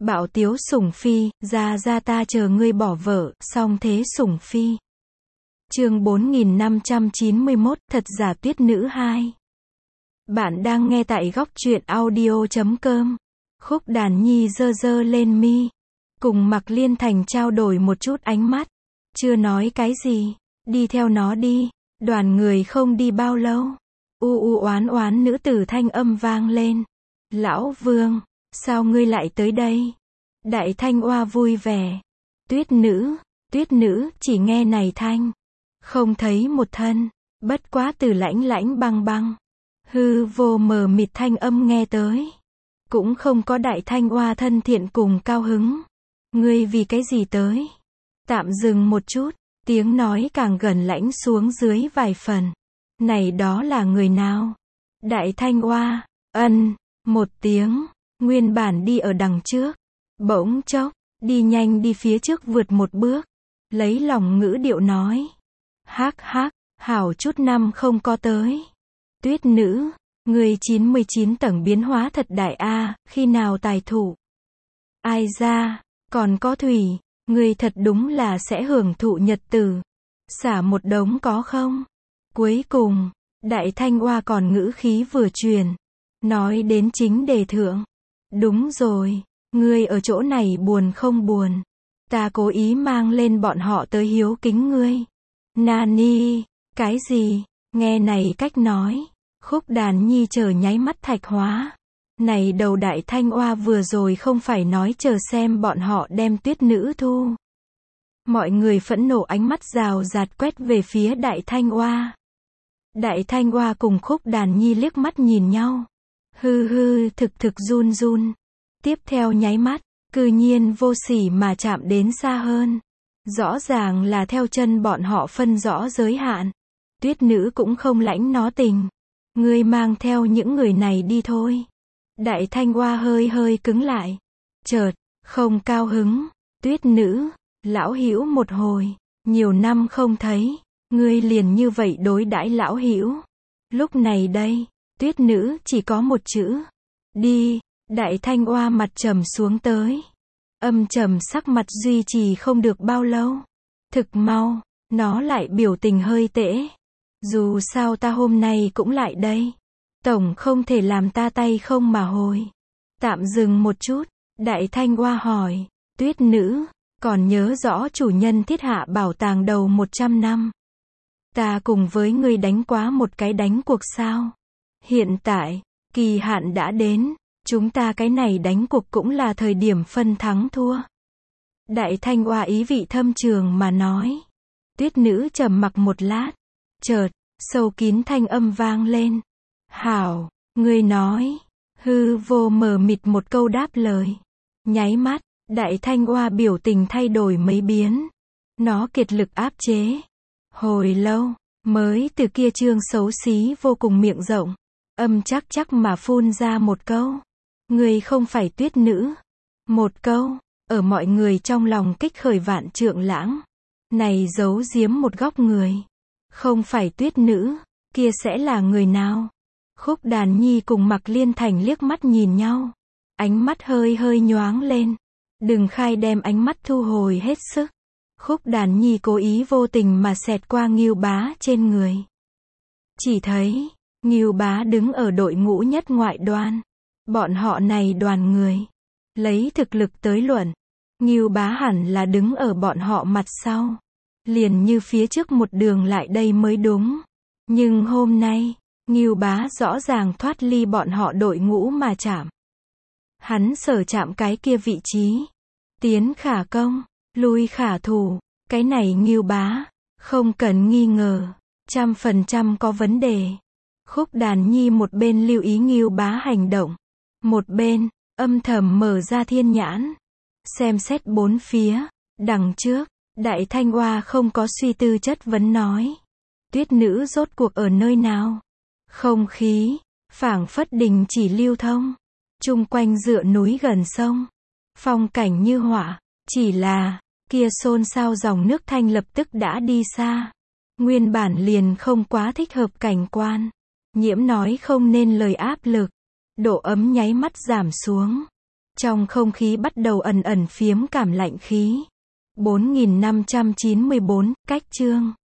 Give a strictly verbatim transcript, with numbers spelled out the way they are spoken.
Bạo tiếu sủng phi, ra ra ta chờ ngươi bỏ vợ, song thế sủng phi. Chương bốn nghìn năm trăm chín mươi mốt, thật giả tuyết nữ hai. Bạn đang nghe tại góc truyện audio chấm com. Khúc Đàn Nhi giơ giơ lên mi, cùng Mạc Liên Thành trao đổi một chút ánh mắt, chưa nói cái gì, đi theo nó đi. Đoàn người không đi bao lâu, u u oán oán nữ tử thanh âm vang lên. Lão Vương, sao ngươi lại tới đây? Đại Thanh Oa vui vẻ. Tuyết nữ, tuyết nữ, chỉ nghe này thanh, không thấy một thân, bất quá từ lãnh lãnh băng băng, hư vô mờ mịt thanh âm nghe tới. Cũng không có Đại Thanh Oa thân thiện cùng cao hứng. Ngươi vì cái gì tới? Tạm dừng một chút, tiếng nói càng gần lãnh xuống dưới vài phần. Này đó là người nào? Đại Thanh Oa, ân, một tiếng, nguyên bản đi ở đằng trước. Bỗng chốc, đi nhanh đi phía trước vượt một bước. Lấy lòng ngữ điệu nói. Hắc hắc, hảo chút năm không có tới. Tuyết nữ, người chín mươi chín tầng biến hóa thật đại a, khi nào tài thủ? Ai ra, còn có thủy, người thật đúng là sẽ hưởng thụ nhật tử. Xả một đống có không? Cuối cùng, Đại Thanh Oa còn ngữ khí vừa truyền, nói đến chính đề thượng. Đúng rồi, ngươi ở chỗ này buồn không buồn? Ta cố ý mang lên bọn họ tới hiếu kính ngươi. Nani, cái gì? Nghe này cách nói, Khúc Đàn Nhi chờ nháy mắt thạch hóa. Này đầu Đại Thanh Oa vừa rồi không phải nói chờ xem bọn họ đem tuyết nữ thu. Mọi người phẫn nộ ánh mắt rào rạt quét về phía Đại Thanh Oa. Đại Thanh Oa cùng Khúc Đàn Nhi liếc mắt nhìn nhau. Hư hư thực thực run run. Tiếp theo nháy mắt, cư nhiên vô sỉ mà chạm đến xa hơn. Rõ ràng là theo chân bọn họ phân rõ giới hạn. Tuyết nữ cũng không lãnh nó tình. Ngươi mang theo những người này đi thôi. Đại Thanh Oa hơi hơi cứng lại. Chợt, không cao hứng. Tuyết nữ, lão hữu một hồi, nhiều năm không thấy, ngươi liền như vậy đối đãi lão hữu. Lúc này đây, tuyết nữ chỉ có một chữ. Đi. Đại Thanh Oa mặt trầm xuống tới. Âm trầm sắc mặt duy trì không được bao lâu. Thực mau, nó lại biểu tình hơi tễ. Dù sao ta hôm nay cũng lại đây. Tổng không thể làm ta tay không mà hồi. Tạm dừng một chút, Đại Thanh Oa hỏi. Tuyết nữ, còn nhớ rõ chủ nhân thiết hạ bảo tàng đầu một trăm năm. Ta cùng với ngươi đánh quá một cái đánh cuộc sao? Hiện tại, kỳ hạn đã đến. Chúng ta cái này đánh cuộc cũng là thời điểm phân thắng thua. Đại Thanh Oa ý vị thâm trường mà nói. Tuyết nữ trầm mặc một lát. Chợt, sâu kín thanh âm vang lên. Hảo, ngươi nói. Hư vô mờ mịt một câu đáp lời. Nháy mắt, Đại Thanh Oa biểu tình thay đổi mấy biến. Nó kiệt lực áp chế. Hồi lâu, mới từ kia trương xấu xí vô cùng miệng rộng. Âm chắc chắc mà phun ra một câu. Ngươi không phải tuyết nữ. Một câu, ở mọi người trong lòng kích khởi vạn trượng lãng. Này giấu giếm một góc người. Không phải tuyết nữ, kia sẽ là người nào? Khúc Đàn Nhi cùng Mạc Liên Thành liếc mắt nhìn nhau. Ánh mắt hơi hơi nhoáng lên. Đừng khai đem ánh mắt thu hồi hết sức. Khúc Đàn Nhi cố ý vô tình mà xẹt qua Ngưu Bá trên người. Chỉ thấy, Ngưu Bá đứng ở đội ngũ nhất ngoại đoan. Bọn họ này đoàn người, lấy thực lực tới luận, Ngưu Bá hẳn là đứng ở bọn họ mặt sau. Liền như phía trước một đường lại đây mới đúng. Nhưng hôm nay, Ngưu Bá rõ ràng thoát ly bọn họ đội ngũ mà chạm. Hắn sở chạm cái kia vị trí. Tiến khả công, lui khả thủ. Cái này Ngưu Bá, không cần nghi ngờ, trăm phần trăm có vấn đề. Khúc Đàn Nhi một bên lưu ý Ngưu Bá hành động. Một bên, âm thầm mở ra thiên nhãn. Xem xét bốn phía. Đằng trước, Đại Thanh Oa không có suy tư chất vấn nói. Tuyết nữ rốt cuộc ở nơi nào? Không khí, phảng phất đình chỉ lưu thông. Chung quanh dựa núi gần sông. Phong cảnh như họa. Chỉ là, kia xôn xao dòng nước thanh lập tức đã đi xa. Nguyên bản liền không quá thích hợp cảnh quan. Nhiễm nói không nên lời áp lực. Độ ấm nháy mắt giảm xuống. Trong không khí bắt đầu ẩn ẩn phiếm cảm lạnh khí. bốn nghìn năm trăm chín mươi bốn, cách chương.